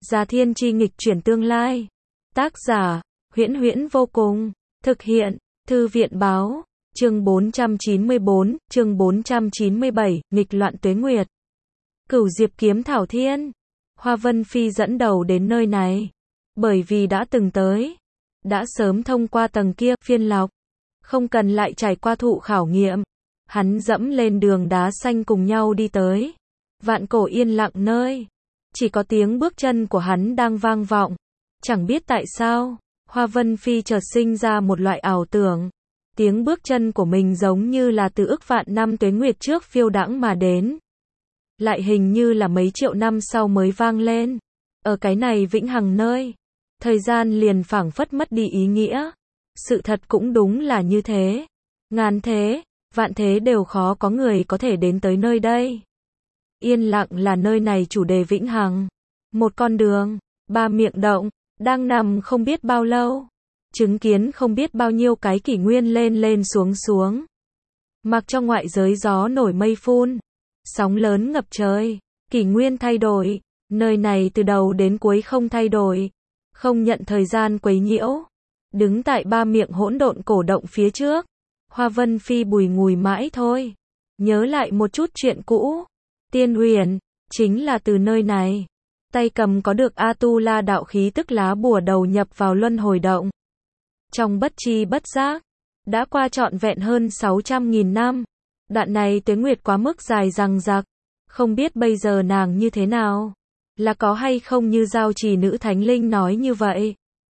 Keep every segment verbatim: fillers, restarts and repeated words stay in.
Gia Thiên Chi nghịch chuyển tương lai. Tác giả, Huyễn Huyễn vô cùng. Thực hiện, Thư viện báo. Chương bốn trăm chín mươi bốn, chương bốn trăm chín mươi bảy, nghịch loạn tuế nguyệt. Cửu Diệp kiếm Thảo Thiên. Hoa Vân Phi dẫn đầu đến nơi này. Bởi vì đã từng tới. Đã sớm thông qua tầng kia, phiên lọc. Không cần lại trải qua thụ khảo nghiệm. Hắn dẫm lên đường đá xanh cùng nhau đi tới. Vạn cổ yên lặng nơi. Chỉ có tiếng bước chân của hắn đang vang vọng. Chẳng biết tại sao, Hoa Vân Phi chợt sinh ra một loại ảo tưởng. Tiếng bước chân của mình giống như là từ ức vạn năm tuế nguyệt trước phiêu đãng mà đến. Lại hình như là mấy triệu năm sau mới vang lên. Ở cái này vĩnh hằng nơi. Thời gian liền phảng phất mất đi ý nghĩa. Sự thật cũng đúng là như thế. Ngàn thế, vạn thế đều khó có người có thể đến tới nơi đây. Yên lặng là nơi này chủ đề vĩnh hằng. Một con đường, ba miệng động, đang nằm không biết bao lâu. Chứng kiến không biết bao nhiêu cái kỷ nguyên lên lên xuống xuống. Mặc cho ngoại giới gió nổi mây phun. Sóng lớn ngập trời. Kỷ nguyên thay đổi. Nơi này từ đầu đến cuối không thay đổi. Không nhận thời gian quấy nhiễu. Đứng tại ba miệng hỗn độn cổ động phía trước. Hoa Vân Phi bùi ngùi mãi thôi. Nhớ lại một chút chuyện cũ. Tiên huyền, chính là từ nơi này. Tay cầm có được A-tu-la đạo khí tức lá bùa đầu nhập vào luân hồi động. Trong bất chi bất giác, đã qua trọn vẹn hơn sáu trăm nghìn năm. Đoạn này tuế nguyệt quá mức dài dằng dặc. Không biết bây giờ nàng như thế nào. Là có hay không như giao trì nữ thánh linh nói như vậy.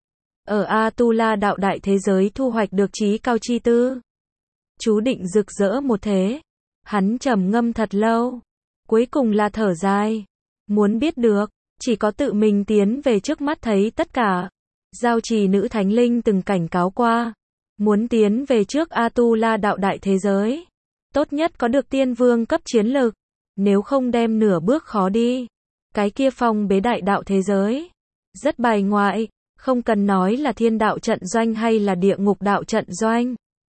Ở A-tu-la đạo đại thế giới thu hoạch được trí cao chi tư. Chú định rực rỡ một thế. Hắn trầm ngâm thật lâu. Cuối cùng là thở dài. Muốn biết được, chỉ có tự mình tiến về trước mắt thấy tất cả. Giao trì nữ thánh linh từng cảnh cáo qua. Muốn tiến về trước A-tu-la đạo đại thế giới. Tốt nhất có được tiên vương cấp chiến lực. Nếu không đem nửa bước khó đi. Cái kia phong bế đại đạo thế giới. Rất bài ngoại. Không cần nói là thiên đạo trận doanh hay là địa ngục đạo trận doanh.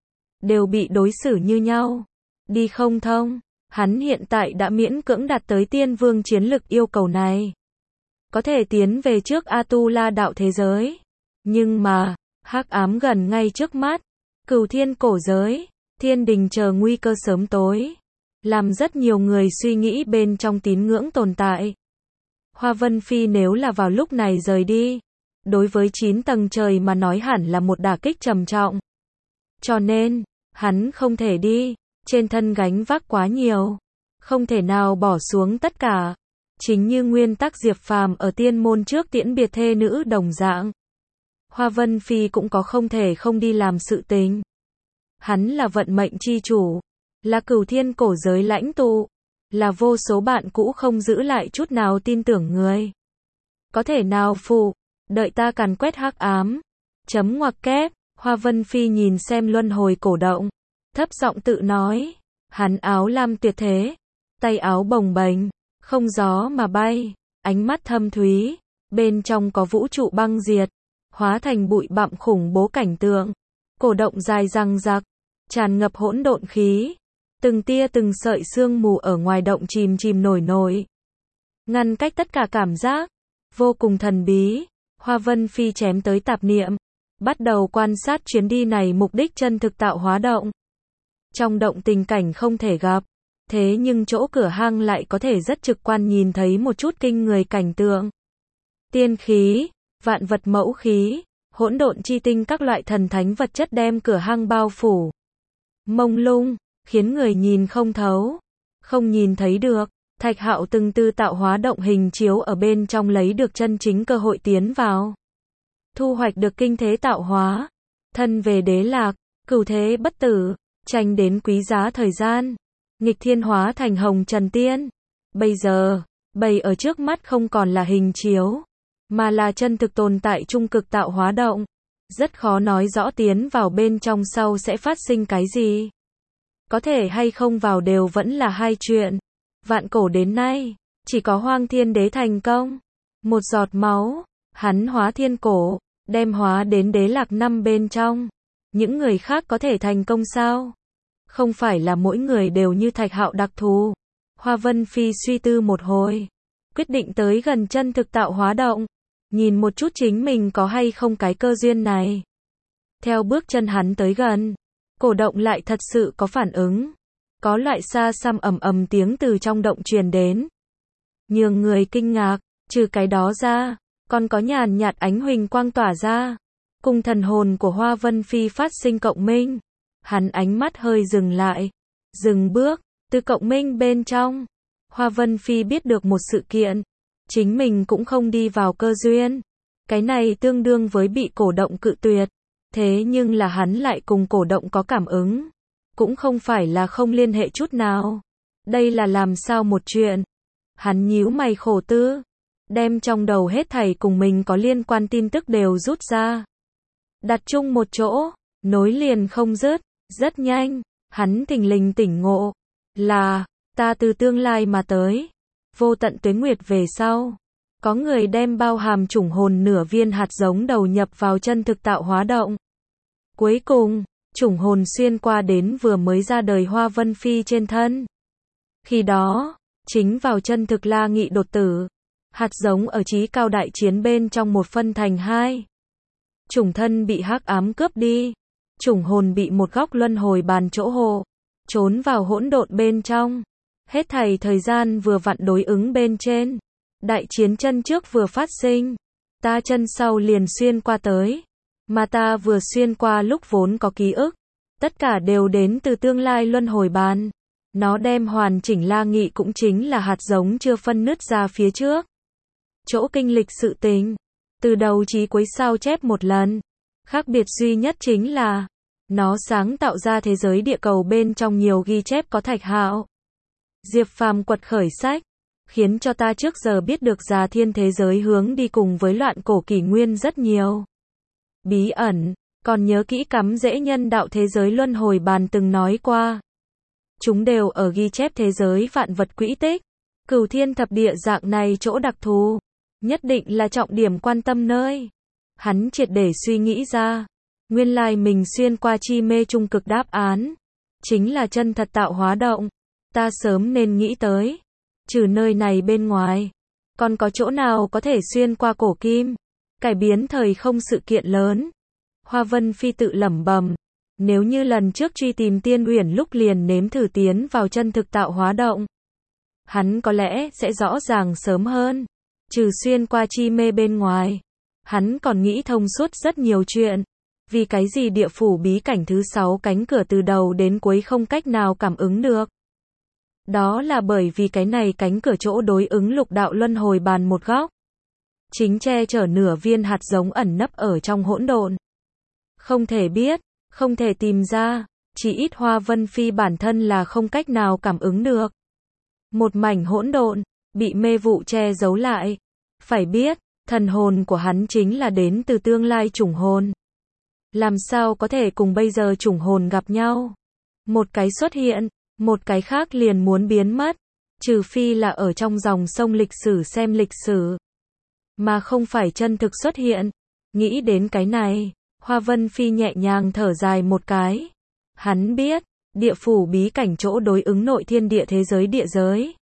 Đều bị đối xử như nhau. Đi không thông. Hắn hiện tại đã miễn cưỡng đạt tới tiên vương chiến lực yêu cầu này. Có thể tiến về trước A-tu-la đạo thế giới. Nhưng mà, hắc ám gần ngay trước mắt. Cửu thiên cổ giới. Thiên đình chờ nguy cơ sớm tối. Làm rất nhiều người suy nghĩ bên trong tín ngưỡng tồn tại. Hoa Vân Phi nếu là vào lúc này rời đi. Đối với chín tầng trời mà nói hẳn là một đả kích trầm trọng. Cho nên, hắn không thể đi. Trên thân gánh vác quá nhiều. Không thể nào bỏ xuống tất cả. Chính như nguyên tắc Diệp Phàm ở tiên môn trước tiễn biệt thê nữ đồng dạng. Hoa Vân Phi cũng có không thể không đi làm sự tình. Hắn là vận mệnh chi chủ. Là cửu thiên cổ giới lãnh tụ. Là vô số bạn cũ không giữ lại chút nào tin tưởng người. Có thể nào phụ. Đợi ta càn quét hắc ám. Chấm ngoặc kép. Hoa Vân Phi nhìn xem luân hồi cổ động. Thấp giọng tự nói. Hắn áo lam tuyệt thế. Tay áo bồng bềnh. Không gió mà bay. Ánh mắt thâm thúy. Bên trong có vũ trụ băng diệt. Hóa thành bụi bặm khủng bố cảnh tượng. Cổ động dài răng rặc. Tràn ngập hỗn độn khí. Từng tia từng sợi sương mù ở ngoài động chìm chìm nổi nổi. Ngăn cách tất cả cảm giác. Vô cùng thần bí. Hoa Vân Phi chém tới tạp niệm. Bắt đầu quan sát chuyến đi này mục đích chân thực tạo hóa động. Trong động tình cảnh không thể gặp. Thế nhưng chỗ cửa hang lại có thể rất trực quan nhìn thấy một chút kinh người cảnh tượng. Tiên khí, vạn vật mẫu khí, hỗn độn chi tinh các loại thần thánh vật chất đem cửa hang bao phủ. Mông lung, khiến người nhìn không thấu. Không nhìn thấy được. Thạch Hạo từng tư tạo hóa động hình chiếu ở bên trong lấy được chân chính cơ hội tiến vào. Thu hoạch được kinh thế tạo hóa. Thân về đế lạc, cửu thế bất tử. Tranh đến quý giá thời gian. Nghịch thiên hóa thành hồng trần tiên. Bây giờ, bày ở trước mắt không còn là hình chiếu. Mà là chân thực tồn tại trung cực tạo hóa động. Rất khó nói rõ tiến vào bên trong sau sẽ phát sinh cái gì. Có thể hay không vào đều vẫn là hai chuyện. Vạn cổ đến nay, chỉ có Hoang Thiên Đế thành công. Một giọt máu, hắn hóa thiên cổ, đem hóa đến đế lạc năm bên trong. Những người khác có thể thành công sao? Không phải là mỗi người đều như Thạch Hạo đặc thù. Hoa Vân Phi suy tư một hồi. Quyết định tới gần chân thực tạo hóa động. nhìn một chút chính mình có hay không cái cơ duyên này. Theo bước chân hắn tới gần, cổ động lại thật sự có phản ứng. Có loại xa xăm ầm ầm tiếng từ trong động truyền đến. Nhường người kinh ngạc, trừ cái đó ra, còn có nhàn nhạt ánh huỳnh quang tỏa ra. Cùng thần hồn của Hoa Vân Phi phát sinh cộng minh. Hắn ánh mắt hơi dừng lại. Dừng bước, từ cộng minh bên trong. Hoa Vân Phi biết được một sự kiện. Chính mình cũng không đi vào cơ duyên. Cái này tương đương với bị cổ động cự tuyệt. Thế nhưng là hắn lại cùng cổ động có cảm ứng. Cũng không phải là không liên hệ chút nào. Đây là làm sao một chuyện. Hắn nhíu mày khổ tư. Đem trong đầu hết thảy cùng mình có liên quan tin tức đều rút ra. Đặt chung một chỗ. Nối liền không dứt. Rất nhanh. Hắn thình lình tỉnh ngộ. Là, ta từ tương lai mà tới. Vô tận tuế nguyệt về sau. Có người đem bao hàm chủng hồn nửa viên hạt giống đầu nhập vào chân thực tạo hóa động. Cuối cùng, chủng hồn xuyên qua đến vừa mới ra đời Hoa Vân Phi trên thân. Khi đó, chính vào chân thực La Nghị đột tử. Hạt giống ở chí cao đại chiến bên trong một phân thành hai. Chủng thân bị hắc ám cướp đi. Chủng hồn bị một góc luân hồi bàn chỗ hộ. Trốn vào hỗn độn bên trong. Hết thảy thời gian vừa vặn đối ứng bên trên. Đại chiến chân trước vừa phát sinh. Ta chân sau liền xuyên qua tới. Mà ta vừa xuyên qua lúc vốn có ký ức. Tất cả đều đến từ tương lai luân hồi bàn. Nó đem hoàn chỉnh La Nghị cũng chính là hạt giống chưa phân nứt ra phía trước. Chỗ kinh lịch sự tình. Từ đầu chí cuối sao chép một lần. Khác biệt duy nhất chính là nó sáng tạo ra thế giới địa cầu bên trong nhiều ghi chép có thạch hạo. Diệp Phàm quật khởi sách. Khiến cho ta trước giờ biết được già thiên thế giới hướng đi cùng với loạn cổ kỷ nguyên rất nhiều. Bí ẩn, còn nhớ kỹ cắm rễ nhân đạo thế giới luân hồi bàn từng nói qua. Chúng đều ở ghi chép thế giới vạn vật quỹ tích. Cửu thiên thập địa dạng này chỗ đặc thù. Nhất định là trọng điểm quan tâm nơi. Hắn triệt để suy nghĩ ra. Nguyên lai mình xuyên qua chi mê trung cực đáp án. Chính là chân thật tạo hóa động. Ta sớm nên nghĩ tới. Trừ nơi này bên ngoài. Còn có chỗ nào có thể xuyên qua cổ kim. Cải biến thời không sự kiện lớn. Hoa Vân Phi tự lẩm bẩm. Nếu như lần trước truy tìm Tiên Uyển lúc liền nếm thử tiến vào chân thực tạo hóa động. Hắn có lẽ sẽ rõ ràng sớm hơn. Trừ xuyên qua chi mê bên ngoài. Hắn còn nghĩ thông suốt rất nhiều chuyện. Vì cái gì địa phủ bí cảnh thứ sáu cánh cửa từ đầu đến cuối không cách nào cảm ứng được. Đó là bởi vì cái này cánh cửa chỗ đối ứng lục đạo luân hồi bàn một góc. Chính che chở nửa viên hạt giống ẩn nấp ở trong hỗn độn. Không thể biết, không thể tìm ra, chỉ ít Hoa Vân Phi bản thân là không cách nào cảm ứng được. Một mảnh hỗn độn, bị mê vụ che giấu lại. Phải biết, thần hồn của hắn chính là đến từ tương lai chủng hồn. Làm sao có thể cùng bây giờ chủng hồn gặp nhau? Một cái xuất hiện, một cái khác liền muốn biến mất. Trừ phi là ở trong dòng sông lịch sử xem lịch sử. Mà không phải chân thực xuất hiện. Nghĩ đến cái này, Hoa Vân Phi nhẹ nhàng thở dài một cái. Hắn biết, địa phủ bí cảnh chỗ đối ứng nội thiên địa thế giới địa giới.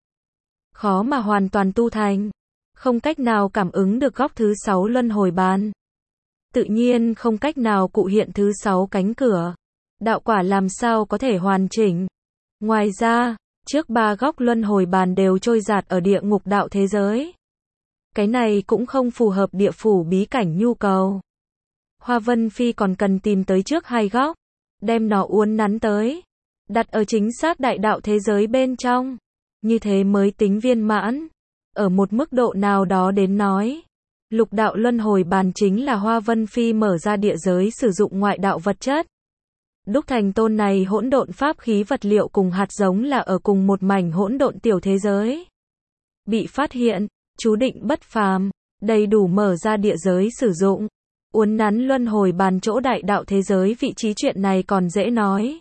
Khó mà hoàn toàn tu thành. Không cách nào cảm ứng được góc thứ sáu luân hồi bàn. Tự nhiên không cách nào cụ hiện thứ sáu cánh cửa. Đạo quả làm sao có thể hoàn chỉnh. Ngoài ra, trước ba góc luân hồi bàn đều trôi dạt ở địa ngục đạo thế giới. Cái này cũng không phù hợp địa phủ bí cảnh nhu cầu. Hoa Vân Phi còn cần tìm tới trước hai góc. Đem nó uốn nắn tới. Đặt ở chính xác đại đạo thế giới bên trong. Như thế mới tính viên mãn. Ở một mức độ nào đó đến nói. Lục đạo luân hồi bàn chính là Hoa Vân Phi mở ra địa giới sử dụng ngoại đạo vật chất. Đúc thành tôn này hỗn độn pháp khí vật liệu cùng hạt giống là ở cùng một mảnh hỗn độn tiểu thế giới. Bị phát hiện, chú định bất phàm, đầy đủ mở ra địa giới sử dụng. Uốn nắn luân hồi bàn chỗ đại đạo thế giới vị trí chuyện này còn dễ nói.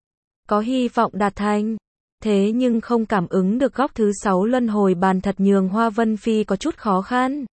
Có hy vọng đạt thành. Thế nhưng không cảm ứng được góc thứ sáu luân hồi bàn thật nhường Hoa Vân Phi có chút khó khăn.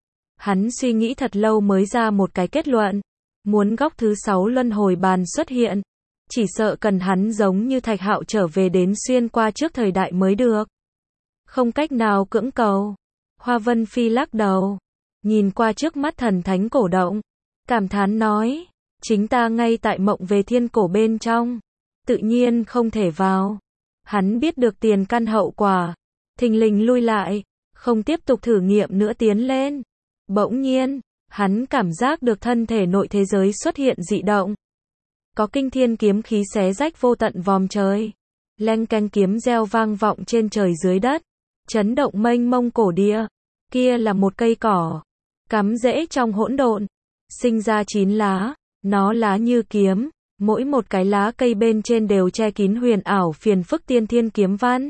Hắn suy nghĩ thật lâu mới ra một cái kết luận. Muốn góc thứ sáu luân hồi bàn xuất hiện. Chỉ sợ cần hắn giống như Thạch Hạo trở về đến xuyên qua trước thời đại mới được. Không cách nào cưỡng cầu. Hoa Vân Phi lắc đầu. nhìn qua trước mắt thần thánh cổ động, cảm thán nói, chính ta ngay tại mộng về thiên cổ bên trong, tự nhiên không thể vào. Hắn biết được tiền căn hậu quả, thình lình lui lại, không tiếp tục thử nghiệm nữa tiến lên. Bỗng nhiên, hắn cảm giác được thân thể nội thế giới xuất hiện dị động. Có kinh thiên kiếm khí xé rách vô tận vòm trời. Leng keng kiếm reo vang vọng trên trời dưới đất, chấn động mênh mông cổ địa. Kia là một cây cỏ, cắm rễ trong hỗn độn, sinh ra chín lá, nó lá như kiếm, mỗi một cái lá cây bên trên đều che kín huyền ảo phiền phức tiên thiên kiếm văn.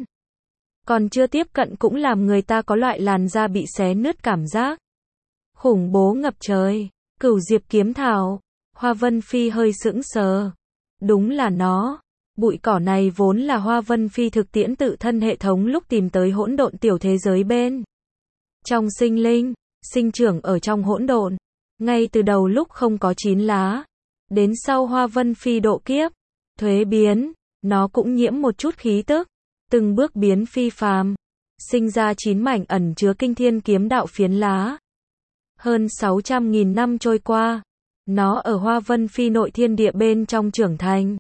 Còn chưa tiếp cận cũng làm người ta có loại làn da bị xé nứt cảm giác. Khủng bố ngập trời, Cửu Diệp kiếm thảo. Hoa Vân Phi hơi sững sờ. Đúng là nó. Bụi cỏ này vốn là Hoa Vân Phi thực tiễn tự thân hệ thống lúc tìm tới hỗn độn tiểu thế giới bên trong sinh linh, sinh trưởng ở trong hỗn độn. Ngay từ đầu lúc không có chín lá, đến sau Hoa Vân Phi độ kiếp, thuế biến, nó cũng nhiễm một chút khí tức, từng bước biến phi phàm, sinh ra chín mảnh ẩn chứa kinh thiên kiếm đạo phiến lá. Hơn sáu trăm nghìn năm trôi qua, nó ở Hoa Vân Phi nội thiên địa bên trong trưởng thành.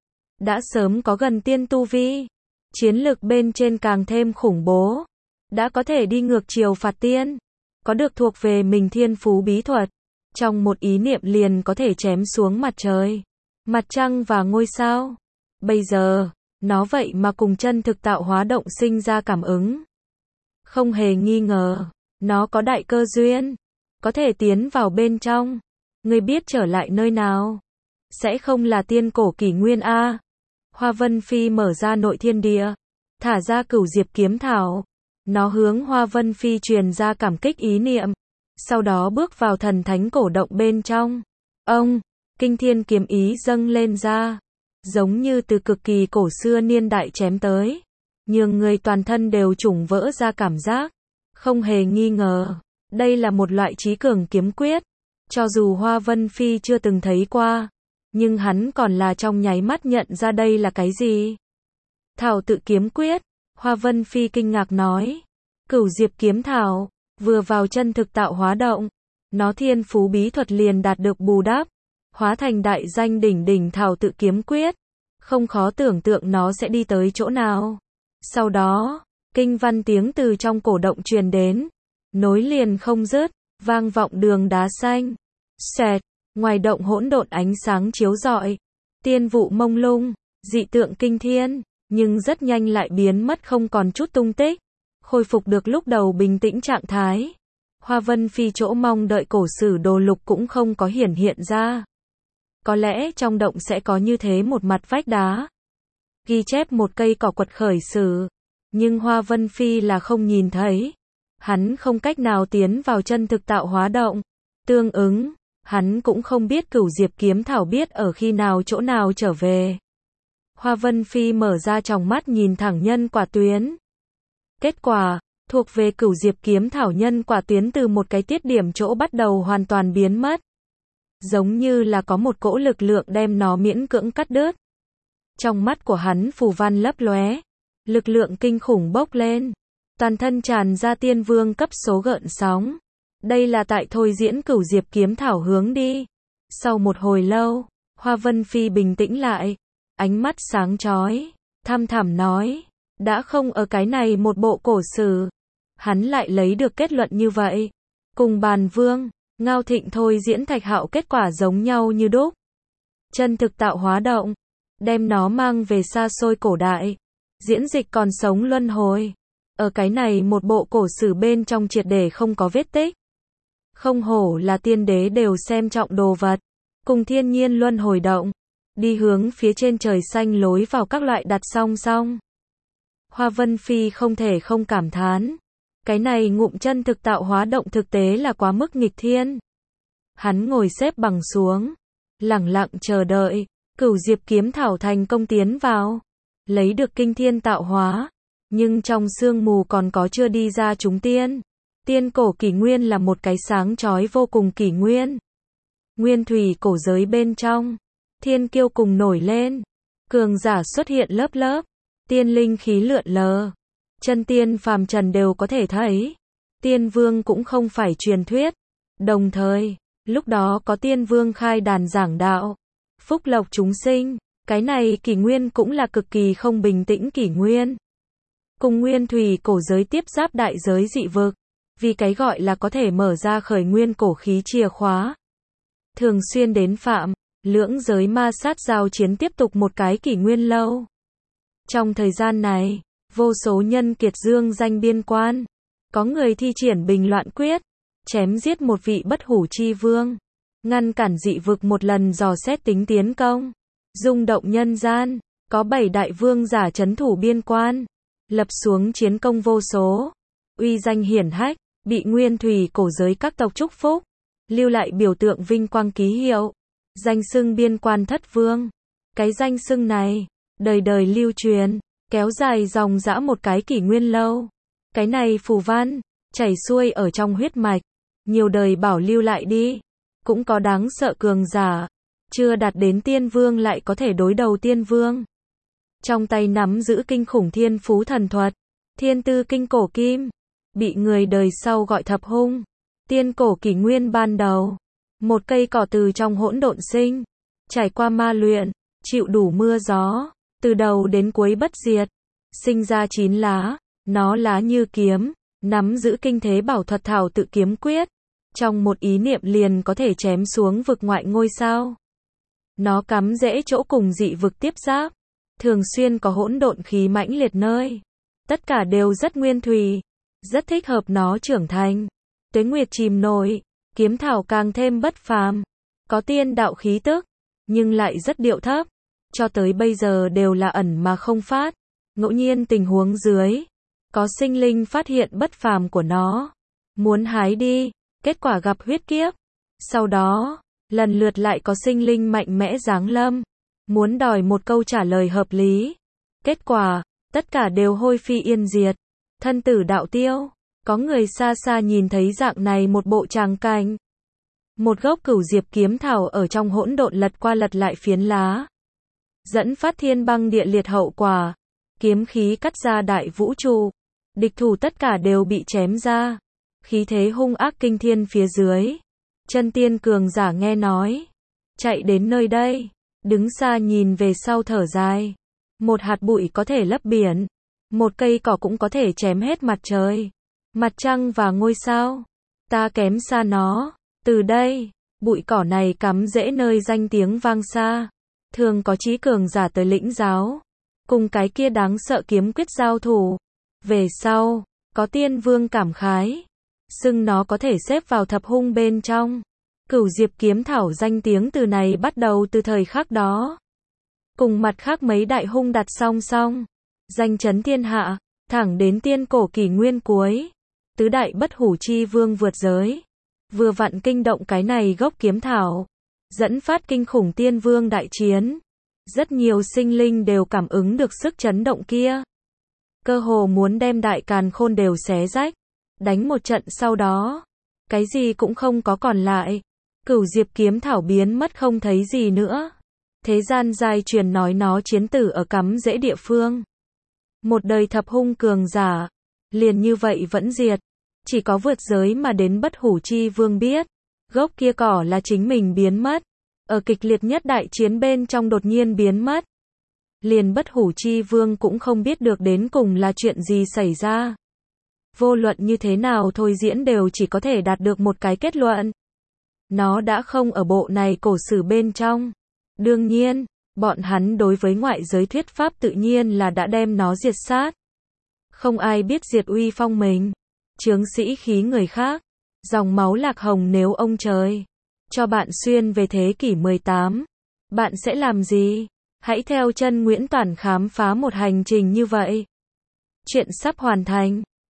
Đã sớm có gần tiên tu vi, chiến lực bên trên càng thêm khủng bố, đã có thể đi ngược chiều phạt tiên, có được thuộc về mình thiên phú bí thuật, trong một ý niệm liền có thể chém xuống mặt trời, mặt trăng và ngôi sao. Bây giờ, nó vậy mà cùng chân thực tạo hóa động sinh ra cảm ứng. Không hề nghi ngờ, nó có đại cơ duyên, có thể tiến vào bên trong. Ngươi biết trở lại nơi nào? Sẽ không là tiên cổ kỷ nguyên a? Hoa Vân Phi mở ra nội thiên địa, thả ra Cửu Diệp kiếm thảo. Nó hướng Hoa Vân Phi truyền ra cảm kích ý niệm, sau đó bước vào thần thánh cổ động bên trong. Ông, kinh thiên kiếm ý dâng lên ra, giống như từ cực kỳ cổ xưa niên đại chém tới, nhường người toàn thân đều trùng vỡ ra cảm giác. Không hề nghi ngờ, đây là một loại trí cường kiếm quyết. Cho dù Hoa Vân Phi chưa từng thấy qua, nhưng hắn còn là trong nháy mắt nhận ra đây là cái gì. Thảo tự kiếm quyết. Hoa Vân Phi kinh ngạc nói, Cửu Diệp kiếm thảo, vừa vào chân thực tạo hóa động, nó thiên phú bí thuật liền đạt được bù đắp, hóa thành đại danh đỉnh đỉnh thảo tự kiếm quyết. Không khó tưởng tượng nó sẽ đi tới chỗ nào. Sau đó, kinh văn tiếng từ trong cổ động truyền đến, nối liền không dứt, vang vọng đường đá xanh. Xẹt, ngoài động hỗn độn ánh sáng chiếu rọi, tiên vụ mông lung, dị tượng kinh thiên, nhưng rất nhanh lại biến mất không còn chút tung tích, khôi phục được lúc đầu bình tĩnh trạng thái. Hoa Vân Phi chỗ mong đợi cổ sử đồ lục cũng không có hiển hiện ra. Có lẽ trong động sẽ có như thế một mặt vách đá, ghi chép một cây cỏ quật khởi sử, nhưng Hoa Vân Phi là không nhìn thấy. Hắn không cách nào tiến vào chân thực tạo hóa động. Tương ứng, hắn cũng không biết Cửu Diệp kiếm thảo biết ở khi nào chỗ nào trở về. Hoa Vân Phi mở ra tròng mắt nhìn thẳng nhân quả tuyến. Kết quả, thuộc về Cửu Diệp kiếm thảo nhân quả tuyến từ một cái tiết điểm chỗ bắt đầu hoàn toàn biến mất. Giống như là có một cỗ lực lượng đem nó miễn cưỡng cắt đứt. Trong mắt của hắn phù văn lấp lóe, lực lượng kinh khủng bốc lên, toàn thân tràn ra tiên vương cấp số gợn sóng. Đây là tại thôi diễn Cửu Diệp kiếm thảo hướng đi. Sau một hồi lâu, Hoa Vân Phi bình tĩnh lại, ánh mắt sáng chói, thăm thẳm nói, đã không ở cái này một bộ cổ sử. Hắn lại lấy được kết luận như vậy. Cùng Bàn Vương, Ngao Thịnh thôi diễn Thạch Hạo kết quả giống nhau như đúc. Chân thực tạo hóa động, đem nó mang về xa xôi cổ đại, diễn dịch còn sống luân hồi. Ở cái này một bộ cổ sử bên trong triệt để không có vết tích. Không hổ là tiên đế đều xem trọng đồ vật, cùng thiên nhiên luân hồi động, đi hướng phía trên trời xanh lối vào các loại đặt song song. Hoa Vân Phi không thể không cảm thán, cái này ngụm chân thực tạo hóa động thực tế là quá mức nghịch thiên. Hắn ngồi xếp bằng xuống, lẳng lặng chờ đợi, Cửu Diệp kiếm thảo thành công tiến vào, lấy được kinh thiên tạo hóa, nhưng trong sương mù còn có chưa đi ra chúng tiên. Tiên cổ kỷ nguyên là một cái sáng chói vô cùng kỷ nguyên. Nguyên thủy cổ giới bên trong, thiên kiêu cùng nổi lên, cường giả xuất hiện lớp lớp, tiên linh khí lượn lờ, chân tiên phàm trần đều có thể thấy. Tiên vương cũng không phải truyền thuyết, Đồng thời, lúc đó có tiên vương khai đàn giảng đạo, phúc lộc chúng sinh, cái này kỷ nguyên cũng là cực kỳ không bình tĩnh kỷ nguyên. Cùng nguyên thủy cổ giới tiếp giáp đại giới dị vực, vì cái gọi là có thể mở ra khởi nguyên cổ khí chìa khóa. Thường xuyên đến phạm, lưỡng giới ma sát giao chiến tiếp tục một cái kỷ nguyên lâu. Trong thời gian này, vô số nhân kiệt dương danh biên quan, có người thi triển bình loạn quyết, chém giết một vị bất hủ chi vương, ngăn cản dị vực một lần dò xét tính tiến công, rung động nhân gian, có bảy đại vương giả trấn thủ biên quan, lập xuống chiến công vô số, uy danh hiển hách, bị nguyên thủy cổ giới các tộc chúc phúc, lưu lại biểu tượng vinh quang ký hiệu, danh xưng biên quan thất vương. Cái danh xưng này, đời đời lưu truyền, kéo dài dòng dã một cái kỷ nguyên lâu. Cái này phù văn, chảy xuôi ở trong huyết mạch, nhiều đời bảo lưu lại đi. Cũng có đáng sợ cường giả, chưa đạt đến tiên vương lại có thể đối đầu tiên vương. Trong tay nắm giữ kinh khủng thiên phú thần thuật, thiên tư kinh cổ kim, bị người đời sau gọi thập hung. Tiên cổ kỷ nguyên ban đầu, một cây cỏ từ trong hỗn độn sinh, trải qua ma luyện, chịu đủ mưa gió, từ đầu đến cuối bất diệt, sinh ra chín lá, nó lá như kiếm, nắm giữ kinh thế bảo thuật thảo tự kiếm quyết, trong một ý niệm liền có thể chém xuống vực ngoại ngôi sao. Nó cắm rễ chỗ cùng dị vực tiếp giáp, thường xuyên có hỗn độn khí mãnh liệt nơi, tất cả đều rất nguyên thủy, rất thích hợp nó trưởng thành. Tuế nguyệt chìm nổi, kiếm thảo càng thêm bất phàm, có tiên đạo khí tức, nhưng lại rất điệu thấp, cho tới bây giờ đều là ẩn mà không phát. Ngẫu nhiên tình huống dưới, có sinh linh phát hiện bất phàm của nó, muốn hái đi, kết quả gặp huyết kiếp. Sau đó, lần lượt lại có sinh linh mạnh mẽ giáng lâm, muốn đòi một câu trả lời hợp lý. Kết quả, tất cả đều hôi phi yên diệt, thân tử đạo tiêu. Có người xa xa nhìn thấy dạng này một bộ tràng cảnh. Một gốc cửu diệp kiếm thảo ở trong hỗn độn lật qua lật lại phiến lá, dẫn phát thiên băng địa liệt hậu quả, kiếm khí cắt ra đại vũ trụ, địch thủ tất cả đều bị chém ra, khí thế hung ác kinh thiên phía dưới. Chân tiên cường giả nghe nói, chạy đến nơi đây, đứng xa nhìn về sau thở dài. Một hạt bụi có thể lấp biển, một cây cỏ cũng có thể chém hết mặt trời, mặt trăng và ngôi sao. Ta kém xa nó. Từ đây, bụi cỏ này cắm rễ nơi danh tiếng vang xa, thường có chí cường giả tới lĩnh giáo, cùng cái kia đáng sợ kiếm quyết giao thủ. Về sau, có tiên vương cảm khái, xưng nó có thể xếp vào thập hung bên trong. Cửu diệp kiếm thảo danh tiếng từ này bắt đầu từ thời khắc đó. Cùng mặt khác mấy đại hung đặt song song, danh chấn thiên hạ, thẳng đến tiên cổ kỷ nguyên cuối. Tứ đại bất hủ chi vương vượt giới, vừa vặn kinh động cái này gốc kiếm thảo, dẫn phát kinh khủng tiên vương đại chiến. Rất nhiều sinh linh đều cảm ứng được sức chấn động kia, cơ hồ muốn đem đại càn khôn đều xé rách. Đánh một trận sau đó, cái gì cũng không có còn lại, cửu diệp kiếm thảo biến mất không thấy gì nữa. Thế gian giai truyền nói nó chiến tử ở cắm rễ địa phương. Một đời thập hung cường giả, liền như vậy vẫn diệt. Chỉ có vượt giới mà đến bất hủ chi vương biết, gốc kia cỏ là chính mình biến mất, ở kịch liệt nhất đại chiến bên trong đột nhiên biến mất. Liền bất hủ chi vương cũng không biết được đến cùng là chuyện gì xảy ra. Vô luận như thế nào thôi diễn đều chỉ có thể đạt được một cái kết luận. Nó đã không ở bộ này cổ sử bên trong. Đương nhiên, bọn hắn đối với ngoại giới thuyết pháp tự nhiên là đã đem nó diệt sát. Không ai biết diệt uy phong mình, chướng sĩ khí người khác, dòng máu lạc hồng. Nếu ông trời cho bạn xuyên về thế kỷ mười tám, bạn sẽ làm gì? Hãy theo chân Nguyễn Toản khám phá một hành trình như vậy. Chuyện sắp hoàn thành.